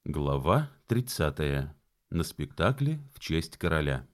Глава 30. На спектакле в честь короля.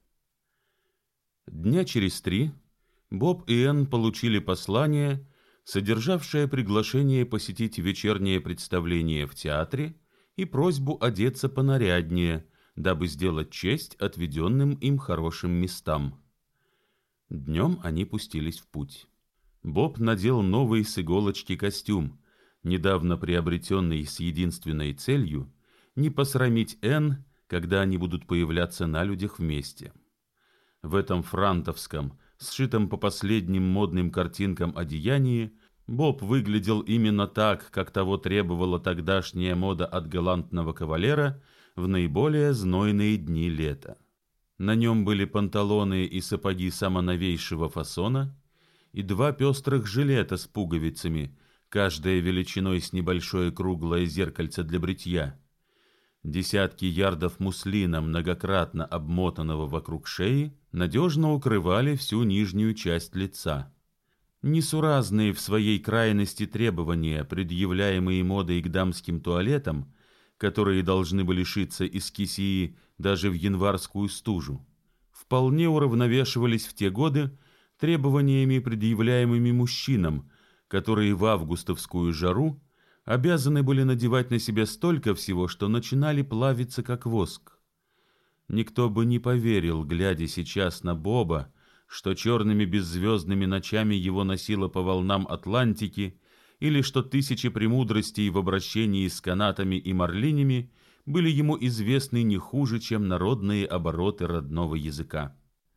Дня через 3 Боб и Энн получили послание, содержавшее приглашение посетить вечернее представление в театре и просьбу одеться понаряднее, дабы сделать честь отведенным им хорошим местам. Днем они пустились в путь. Боб надел новый с иголочки костюм, недавно приобретенный с единственной целью не посрамить Энн, когда они будут появляться на людях вместе. В этом франтовском, сшитом по последним модным картинкам одеянии, Боб выглядел именно так, как того требовала тогдашняя мода от галантного кавалера в наиболее знойные дни лета. На нем были панталоны и сапоги самоновейшего фасона и 2 пестрых жилета с пуговицами, каждая величиной с небольшое круглое зеркальце для бритья. Десятки ярдов муслина, многократно обмотанного вокруг шеи, надежно укрывали всю нижнюю часть лица. Несуразные в своей крайности требования, предъявляемые модой к дамским туалетам, которые должны были шиться из кисеи даже в январскую стужу, вполне уравновешивались в те годы требованиями, предъявляемыми мужчинам, которые в августовскую жару обязаны были надевать на себя столько всего, что начинали плавиться как воск. Никто бы не поверил, глядя сейчас на Боба, что черными беззвездными ночами его носило по волнам Атлантики, или что тысячи премудростей в обращении с канатами и марлинями были ему известны не хуже, чем народные обороты родного языка.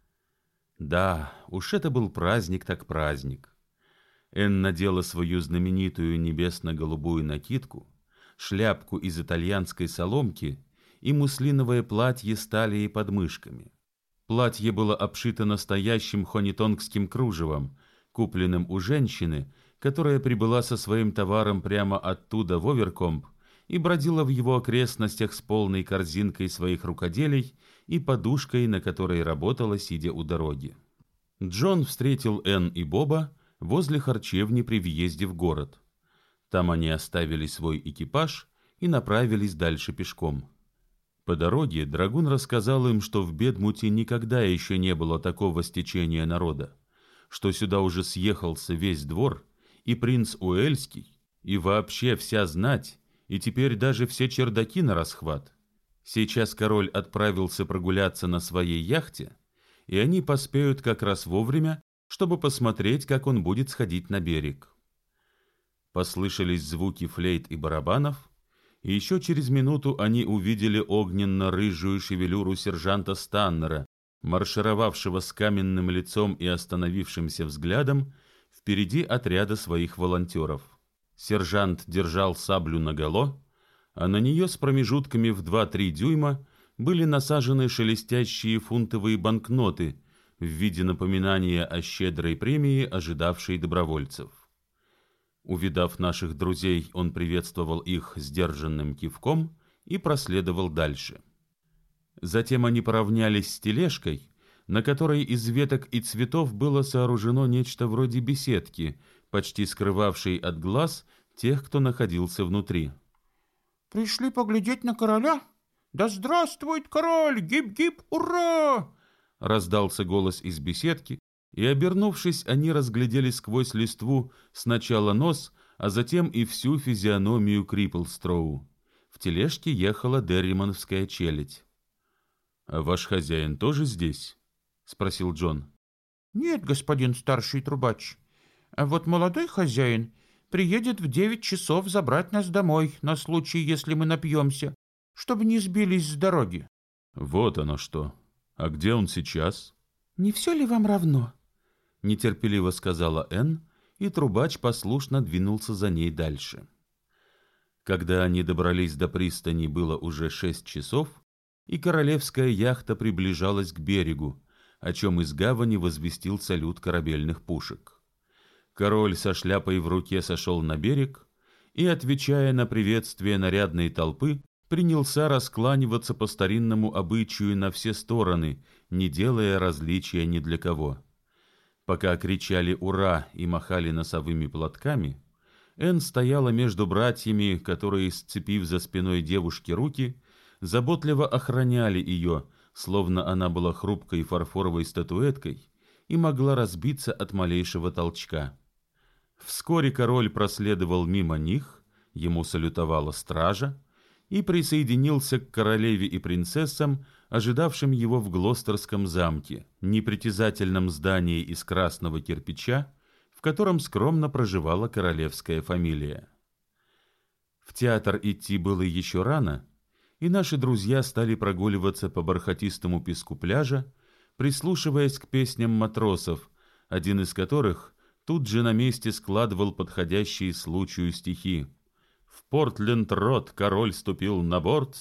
Да, уж это был праздник так праздник. Энн надела свою знаменитую небесно-голубую накидку, шляпку из итальянской соломки и муслиновое платье с талией под мышками. Платье было обшито настоящим хонитонгским кружевом, купленным у женщины, которая прибыла со своим товаром прямо оттуда в Оверкомп и бродила в его окрестностях с полной корзинкой своих рукоделий и подушкой, на которой работала, сидя у дороги. Джон встретил Энн и Боба возле харчевни при въезде в город. Там они оставили свой экипаж и направились дальше пешком. По дороге драгун рассказал им, что в Бедмуте никогда еще не было такого стечения народа, что сюда уже съехался весь двор, и принц Уэльский, и вообще вся знать, и теперь даже все чердаки на расхват. Сейчас король отправился прогуляться на своей яхте, и они поспеют как раз вовремя, чтобы посмотреть, как он будет сходить на берег. Послышались звуки флейт и барабанов, и еще через минуту они увидели огненно-рыжую шевелюру сержанта Станнера, маршировавшего с каменным лицом и остановившимся взглядом впереди отряда своих волонтеров. Сержант держал саблю наголо, а на нее с промежутками в 2-3 дюйма были насажены шелестящие фунтовые банкноты в виде напоминания о щедрой премии, ожидавшей добровольцев. Увидав наших друзей, он приветствовал их сдержанным кивком и проследовал дальше. Затем они поравнялись с тележкой, на которой из веток и цветов было сооружено нечто вроде беседки, почти скрывавшей от глаз тех, кто находился внутри. «Пришли поглядеть на короля? Да здравствует король! Гип-гип, ура!» Раздался голос из беседки, и, обернувшись, они разглядели сквозь листву сначала нос, а затем и всю физиономию Криплстроу. В тележке ехала дерримановская челядь. «А ваш хозяин тоже здесь?» — спросил Джон. «Нет, господин старший трубач. А вот молодой хозяин приедет в 9 часов забрать нас домой на случай, если мы напьемся, чтобы не сбились с дороги». «Вот оно что. А где он сейчас?» «Не все ли вам равно?» — нетерпеливо сказала Энн, и трубач послушно двинулся за ней дальше. Когда они добрались до пристани, было уже 6 часов, и королевская яхта приближалась к берегу, о чем из гавани возвестил салют корабельных пушек. Король со шляпой в руке сошел на берег и, отвечая на приветствие нарядной толпы, принялся раскланиваться по старинному обычаю на все стороны, не делая различия ни для кого. Пока кричали «Ура!» и махали носовыми платками, Энн стояла между братьями, которые, сцепив за спиной девушки руки, заботливо охраняли ее, словно она была хрупкой фарфоровой статуэткой и могла разбиться от малейшего толчка. Вскоре король проследовал мимо них, ему салютовала стража, и присоединился к королеве и принцессам, ожидавшим его в Глостерском замке, непритязательном здании из красного кирпича, в котором скромно проживала королевская фамилия. В театр идти было еще рано, и наши друзья стали прогуливаться по бархатистому песку пляжа, прислушиваясь к песням матросов, один из которых тут же на месте складывал подходящие случаю стихи. В Портленд-Рот король ступил на борт,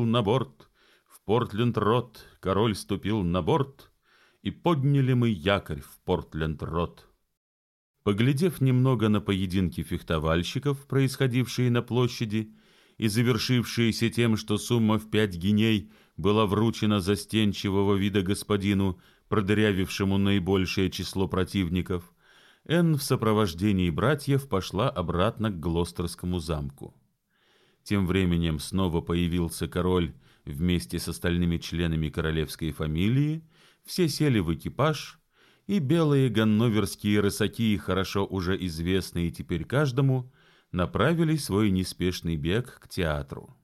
в Портленд-Рот король ступил на борт, и подняли мы якорь в Портленд-Рот. Поглядев немного на поединки фехтовальщиков, происходившие на площади, и завершившиеся тем, что сумма в 5 гиней была вручена застенчивого вида господину, продырявившему наибольшее число противников, Энн в сопровождении братьев пошла обратно к Глостерскому замку. Тем временем снова появился король вместе с остальными членами королевской фамилии, все сели в экипаж, и белые ганноверские рысаки, хорошо уже известные теперь каждому, направили свой неспешный бег к театру.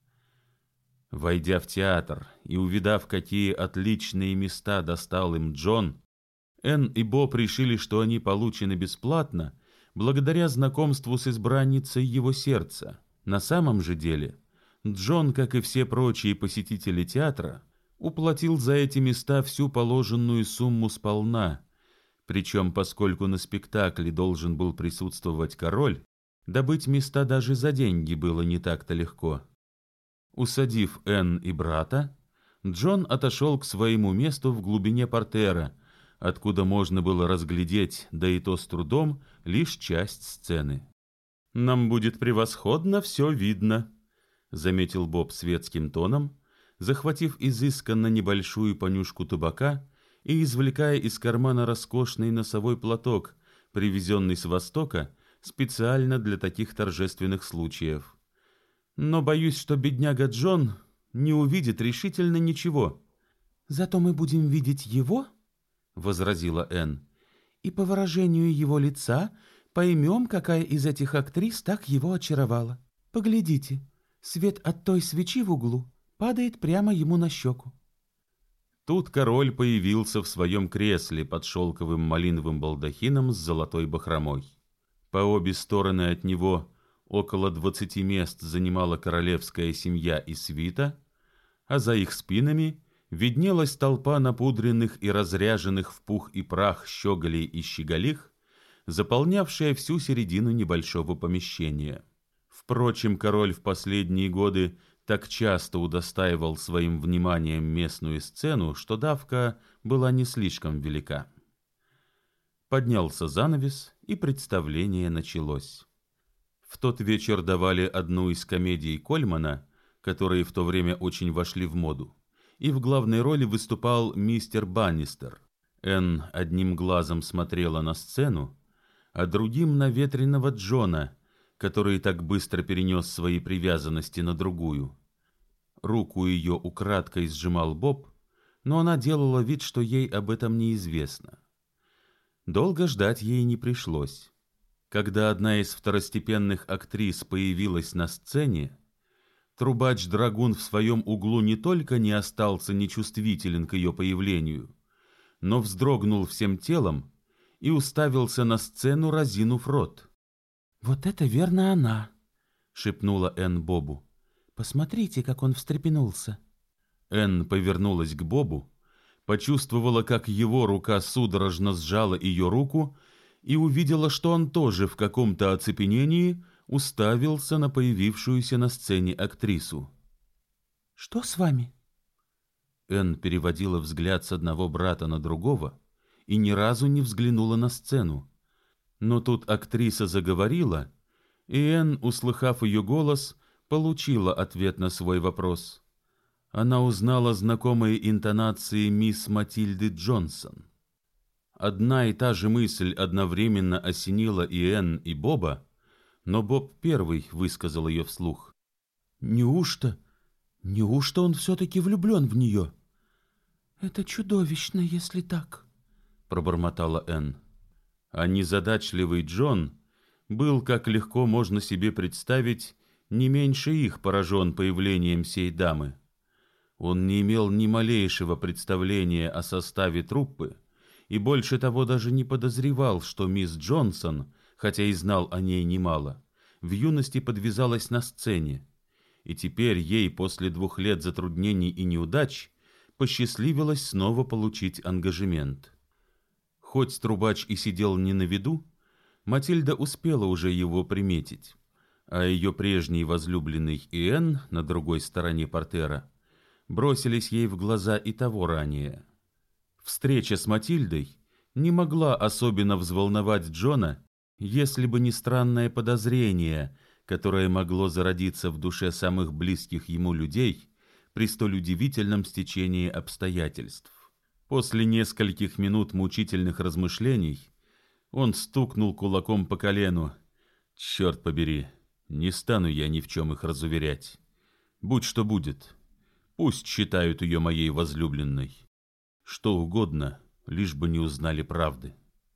Войдя в театр и увидав, какие отличные места достал им Джон, Энн и Боб решили, что они получены бесплатно, благодаря знакомству с избранницей его сердца. На самом же деле, Джон, как и все прочие посетители театра, уплатил за эти места всю положенную сумму сполна, причем, поскольку на спектакле должен был присутствовать король, добыть места даже за деньги было не так-то легко. Усадив Энн и брата, Джон отошел к своему месту в глубине портера, откуда можно было разглядеть, да и то с трудом, лишь часть сцены. «Нам будет превосходно все видно», — заметил Боб светским тоном, захватив изысканно небольшую понюшку табака и извлекая из кармана роскошный носовой платок, привезенный с Востока специально для таких торжественных случаев. «Но боюсь, что бедняга Джон не увидит решительно ничего». «Зато мы будем видеть его», — возразила Энн, «и по выражению его лица поймем, какая из этих актрис так его очаровала. Поглядите, свет от той свечи в углу падает прямо ему на щеку». Тут король появился в своем кресле под шелковым малиновым балдахином с золотой бахромой. По обе стороны от него около 20 мест занимала королевская семья и свита, а за их спинами виднелась толпа напудренных и разряженных в пух и прах щеголей и щеголих, заполнявшая всю середину небольшого помещения. Впрочем, король в последние годы так часто удостаивал своим вниманием местную сцену, что давка была не слишком велика. Поднялся занавес, и представление началось. В тот вечер давали одну из комедий Кольмана, которые в то время очень вошли в моду, и в главной роли выступал мистер Баннистер. Энн одним глазом смотрела на сцену, а другим на ветреного Джона, который так быстро перенес свои привязанности на другую. Руку ее украдкой сжимал Боб, но она делала вид, что ей об этом неизвестно. Долго ждать ей не пришлось. Когда одна из второстепенных актрис появилась на сцене, трубач-драгун в своем углу не только не остался нечувствителен к ее появлению, но вздрогнул всем телом и уставился на сцену, разинув рот. «Вот это верно она», — шепнула Энн Бобу. «Посмотрите, как он встрепенулся». Энн повернулась к Бобу, почувствовала, как его рука судорожно сжала ее руку, и увидела, что он тоже в каком-то оцепенении уставился на появившуюся на сцене актрису. «Что с вами?» Энн переводила взгляд с одного брата на другого и ни разу не взглянула на сцену. Но тут актриса заговорила, и Энн, услыхав ее голос, получила ответ на свой вопрос. Она узнала знакомые интонации мисс Матильды Джонсон. Одна и та же мысль одновременно осенила и Энн, и Боба, но Боб первый высказал ее вслух. Неужто он все-таки влюблен в нее? Это чудовищно, если так, пробормотала Энн. А незадачливый Джон был, как легко можно себе представить, не меньше их поражен появлением сей дамы. Он не имел ни малейшего представления о составе труппы и больше того даже не подозревал, что мисс Джонсон, хотя и знал о ней немало, в юности подвязалась на сцене, и теперь ей после 2 лет затруднений и неудач посчастливилось снова получить ангажемент. Хоть трубач и сидел не на виду, Матильда успела уже его приметить, а ее прежний возлюбленный Иэн на другой стороне портера бросились ей в глаза и того ранее. Встреча с Матильдой не могла особенно взволновать Джона, если бы не странное подозрение, которое могло зародиться в душе самых близких ему людей при столь удивительном стечении обстоятельств. После нескольких минут мучительных размышлений он стукнул кулаком по колену. «Черт побери, не стану я ни в чем их разуверять. Будь что будет, пусть считают ее моей возлюбленной. Что угодно, лишь бы не узнали правды».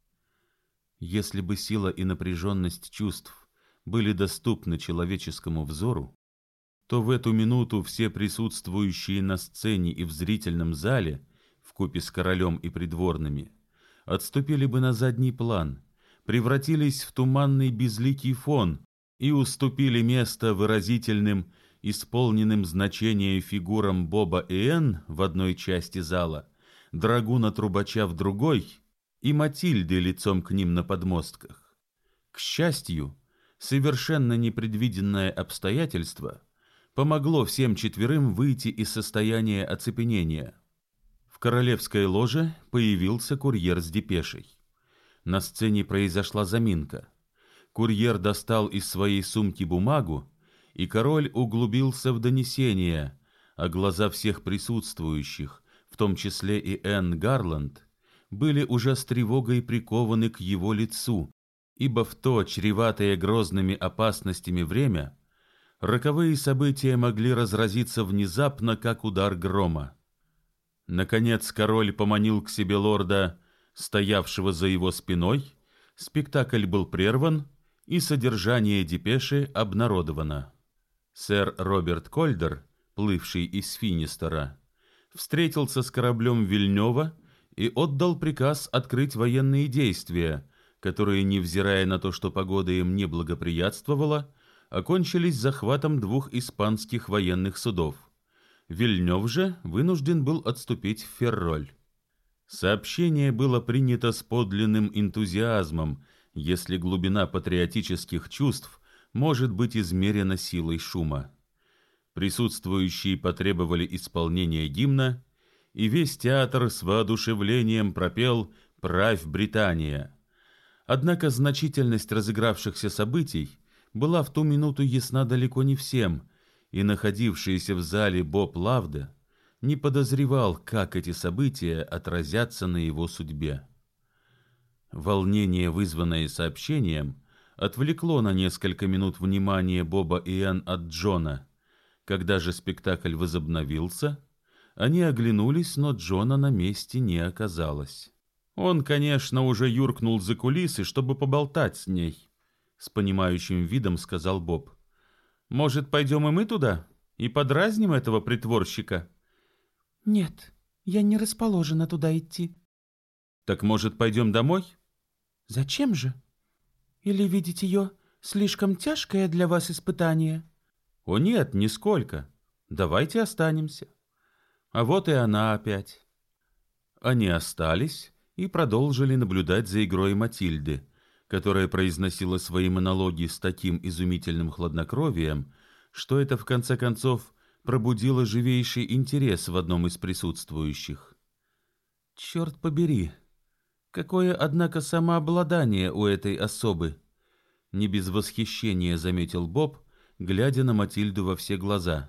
Если бы сила и напряженность чувств были доступны человеческому взору, то в эту минуту все присутствующие на сцене и в зрительном зале, вкупе с королем и придворными, отступили бы на задний план, превратились в туманный безликий фон и уступили место выразительным, исполненным значения фигурам Боба и Энн в одной части зала, драгуна-трубача в другой и Матильды лицом к ним на подмостках. К счастью, совершенно непредвиденное обстоятельство помогло всем четверым выйти из состояния оцепенения. В королевской ложе появился курьер с депешей. На сцене произошла заминка. Курьер достал из своей сумки бумагу, и король углубился в донесение, а глаза всех присутствующих, в том числе и Энн Гарланд, были уже с тревогой прикованы к его лицу, ибо в то, чреватое грозными опасностями время, роковые события могли разразиться внезапно, как удар грома. Наконец король поманил к себе лорда, стоявшего за его спиной, спектакль был прерван, и содержание депеши обнародовано. Сэр Роберт Кольдер, плывший из Финистера, встретился с кораблем Вильнёва и отдал приказ открыть военные действия, которые, невзирая на то, что погода им не благоприятствовала, окончились захватом 2 испанских военных судов. Вильнёв же вынужден был отступить в Ферроль. Сообщение было принято с подлинным энтузиазмом, если глубина патриотических чувств может быть измерена силой шума. Присутствующие потребовали исполнения гимна, и весь театр с воодушевлением пропел «Правь, Британия!». Однако значительность разыгравшихся событий была в ту минуту ясна далеко не всем, и находившийся в зале Боб Лавде не подозревал, как эти события отразятся на его судьбе. Волнение, вызванное сообщением, отвлекло на несколько минут внимание Боба и Энн от Джона. Когда же спектакль возобновился, они оглянулись, но Джона на месте не оказалось. Он, конечно, уже юркнул за кулисы, чтобы поболтать с ней, с понимающим видом сказал Боб. Может, пойдем и мы туда и подразним этого притворщика? Нет, я не расположена туда идти. Так, может, пойдем домой? Зачем же? Или видеть ее слишком тяжкое для вас испытание? О нет, нисколько. Давайте останемся. А вот и она опять. Они остались и продолжили наблюдать за игрой Матильды, которая произносила свои монологи с таким изумительным хладнокровием, что это в конце концов пробудило живейший интерес в одном из присутствующих. Черт побери, какое, однако, самообладание у этой особы! Не без восхищения заметил Боб, глядя на Матильду во все глаза.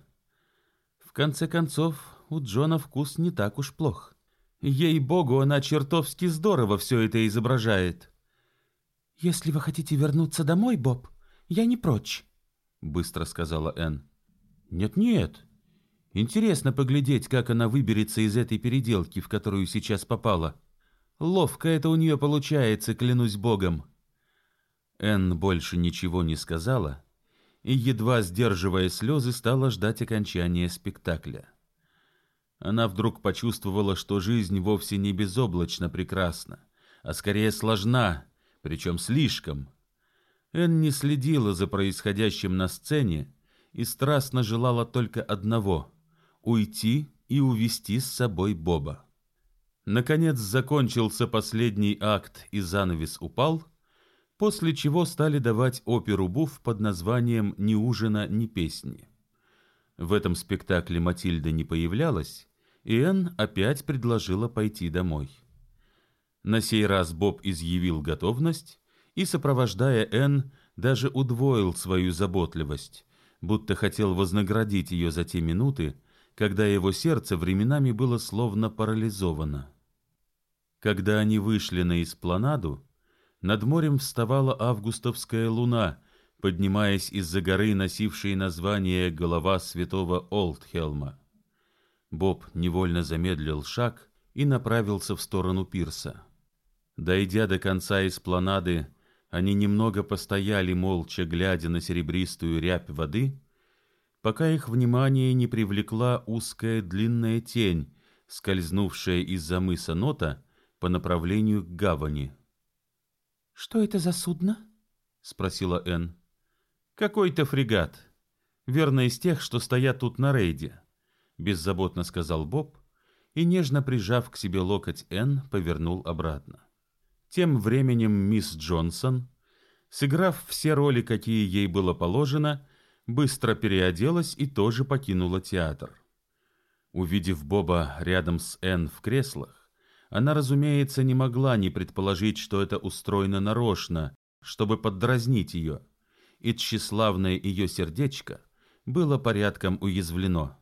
В конце концов, у Джона вкус не так уж плох. Ей-богу, она чертовски здорово все это изображает. Если вы хотите вернуться домой, Боб, Я не прочь», — быстро сказала Энн. «Нет-нет. Интересно поглядеть, как она выберется из этой переделки, в которую сейчас попала. Ловко это у нее получается, клянусь богом». Энн больше ничего не сказала и, едва сдерживая слезы, стала ждать окончания спектакля. Она вдруг почувствовала, что жизнь вовсе не безоблачно прекрасна, а скорее сложна, причем слишком. Энн не следила за происходящим на сцене и страстно желала только одного — уйти и увести с собой Боба. Наконец закончился последний акт, и занавес упал, после чего стали давать оперу буфф под названием «Ни ужина, ни песни». В этом спектакле Матильда не появлялась, и Энн опять предложила пойти домой. На сей раз Боб изъявил готовность и, сопровождая Энн, даже удвоил свою заботливость, будто хотел вознаградить ее за те минуты, когда его сердце временами было словно парализовано. Когда они вышли на эспланаду, над морем вставала августовская луна, поднимаясь из-за горы, носившей название «Голова святого Олдхелма». Боб невольно замедлил шаг и направился в сторону пирса. Дойдя до конца эспланады, они немного постояли молча, глядя на серебристую рябь воды, пока их внимание не привлекла узкая длинная тень, скользнувшая из-за мыса Нота по направлению к гавани. «Что это за судно?» — спросила Энн. «Какой-то фрегат. Верно, из тех, что стоят тут на рейде», — беззаботно сказал Боб и, нежно прижав к себе локоть Энн, повернул обратно. Тем временем мисс Джонсон, сыграв все роли, какие ей было положено, быстро переоделась и тоже покинула театр. Увидев Боба рядом с Энн в креслах, она, разумеется, не могла не предположить, что это устроено нарочно, чтобы поддразнить ее, и тщеславное ее сердечко было порядком уязвлено.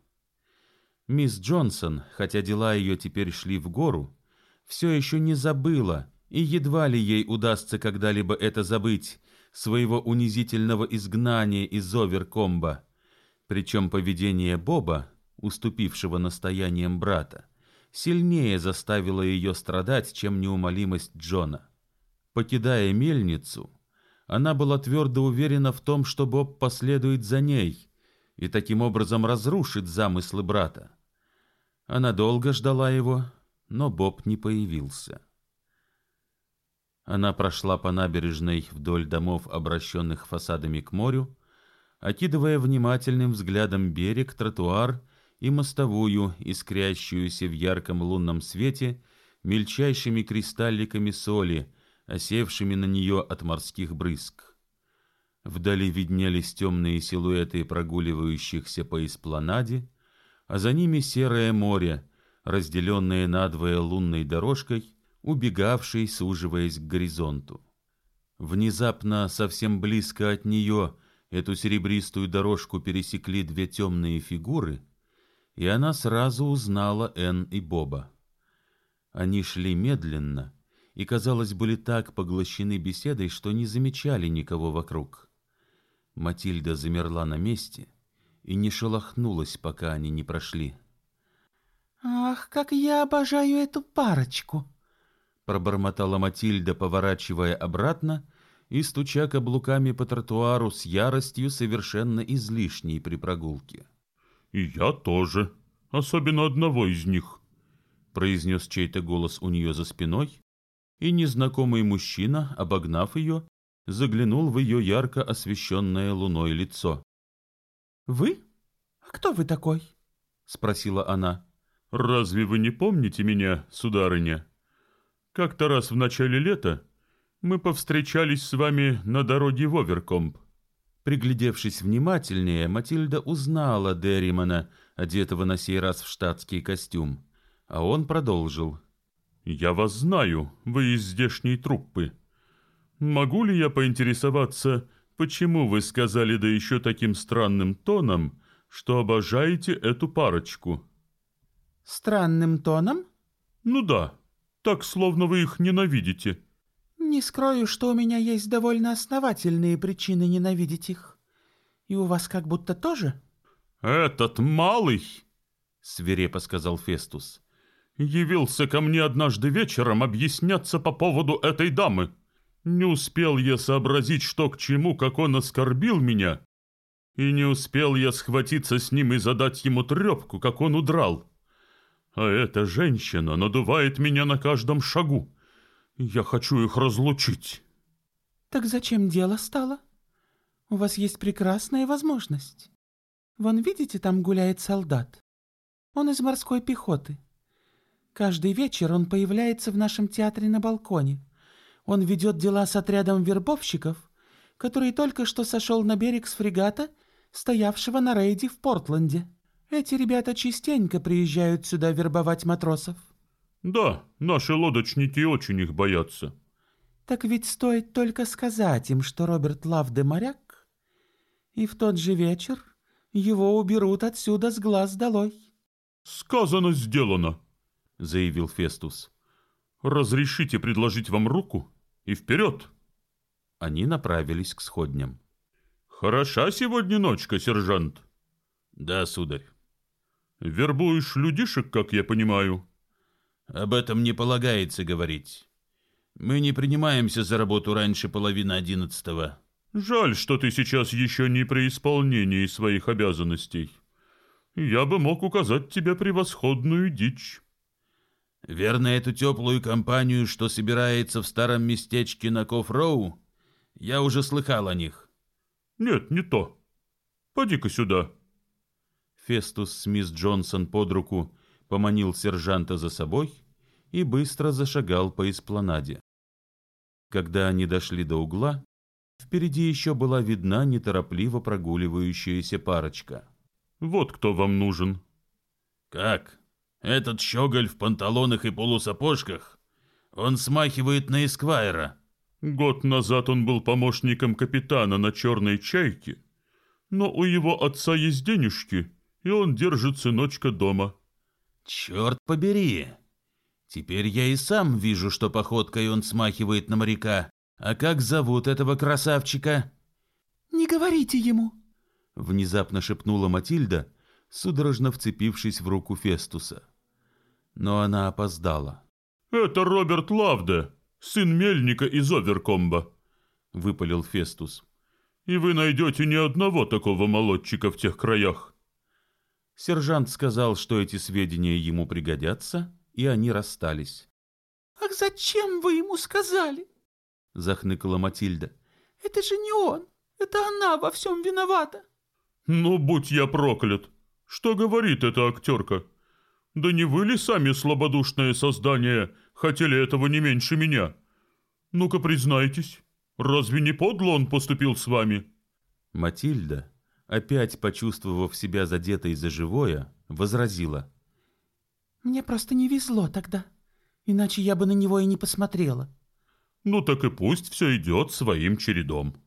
Мисс Джонсон, хотя дела ее теперь шли в гору, все еще не забыла, и едва ли ей удастся когда-либо это забыть, своего унизительного изгнания из Оверкомба, причем поведение Боба, уступившего настояниям брата, сильнее заставило ее страдать, чем неумолимость Джона. Покидая мельницу, она была твердо уверена в том, что Боб последует за ней и таким образом разрушит замыслы брата. Она долго ждала его, но Боб не появился. Она прошла по набережной вдоль домов, обращенных фасадами к морю, окидывая внимательным взглядом берег, тротуар и мостовую, искрящуюся в ярком лунном свете мельчайшими кристалликами соли, осевшими на нее от морских брызг. Вдали виднелись темные силуэты прогуливающихся по эспланаде, а за ними серое море, разделенное надвое лунной дорожкой, убегавшей, суживаясь к горизонту. Внезапно, совсем близко от нее, эту серебристую дорожку пересекли две темные фигуры, и она сразу узнала Энн и Боба. Они шли медленно и, казалось, были так поглощены беседой, что не замечали никого вокруг. Матильда замерла на месте и не шелохнулась, пока они не прошли. «Ах, как я обожаю эту парочку!» — пробормотала Матильда, поворачивая обратно и стуча каблуками по тротуару с яростью, совершенно излишней при прогулке. «И я тоже, особенно одного из них», — произнес чей-то голос у нее за спиной, и незнакомый мужчина, обогнав ее, заглянул в ее ярко освещенное луной лицо. «Вы? А кто вы такой?» — спросила она. «Разве вы не помните меня, сударыня? Как-то раз в начале лета мы повстречались с вами на дороге в Оверкомб». Приглядевшись внимательнее, Матильда узнала Дерримана, одетого на сей раз в штатский костюм, а он продолжил. «Я вас знаю, вы из здешней труппы. Могу ли я поинтересоваться, почему вы сказали, да еще таким странным тоном, что обожаете эту парочку?» «Странным тоном?» «Ну да, так, словно вы их ненавидите». Не скрою, что у меня есть довольно основательные причины ненавидеть их. И у вас как будто тоже? «Этот малый, — свирепо сказал Фестус, — явился ко мне однажды вечером объясняться по поводу этой дамы. Не успел я сообразить, что к чему, как он оскорбил меня, и не успел я схватиться с ним и задать ему трепку, как он удрал. А эта женщина надувает меня на каждом шагу. Я хочу их разлучить». Так зачем дело стало? У вас есть прекрасная возможность. Вон, видите, там гуляет солдат. Он из морской пехоты. Каждый вечер он появляется в нашем театре на балконе. Он ведет дела с отрядом вербовщиков, который только что сошел на берег с фрегата, стоявшего на рейде в Портленде. Эти ребята частенько приезжают сюда вербовать матросов. «Да, наши лодочники очень их боятся». Так ведь стоит только сказать им, что Роберт Лавде моряк, и в тот же вечер его уберут отсюда с глаз долой. «Сказано, сделано», — заявил Фестус. «Разрешите предложить вам руку и вперед». Они направились к сходням. «Хороша сегодня ночка, сержант?» «Да, сударь». «Вербуешь людишек, как я понимаю?» «Об этом не полагается говорить. Мы не принимаемся за работу раньше 10:30. «Жаль, что ты сейчас еще не при исполнении своих обязанностей. Я бы мог указать тебе превосходную дичь». Верно, эту теплую компанию, что собирается в старом местечке на Коф-Роу, я уже слыхал о них». «Нет, не то. Поди-ка сюда». Фестус с мисс Джонсон под руку поманил сержанта за собой и быстро зашагал по эспланаде. Когда они дошли до угла, впереди еще была видна неторопливо прогуливающаяся парочка. «Вот кто вам нужен». «Как? Этот щеголь в панталонах и полусапожках? Он смахивает на эсквайра». Год назад он был помощником капитана на «Черной чайке», но у его отца есть денежки, и он держит сыночка дома. «Черт побери! Теперь я и сам вижу, что походкой он смахивает на моряка. А как зовут этого красавчика?» «Не говорите ему!» — внезапно шепнула Матильда, судорожно вцепившись в руку Фестуса. Но она опоздала. «Это Роберт Лавде, сын мельника из Оверкомба», — выпалил Фестус. «И вы найдете ни одного такого молодчика в тех краях». Сержант сказал, что эти сведения ему пригодятся, и они расстались. «Ах, зачем вы ему сказали?» — захныкала Матильда. «Это же не он, это она во всем виновата». «Ну, будь я проклят! Что говорит эта актерка? Да не вы ли сами, слабодушное создание, хотели этого не меньше меня? Ну-ка, признайтесь, разве не подло он поступил с вами?» Матильда, опять почувствовав себя задетой за живое, возразила. «Мне просто не везло тогда, иначе я бы на него и не посмотрела». «Ну так и пусть все идет своим чередом».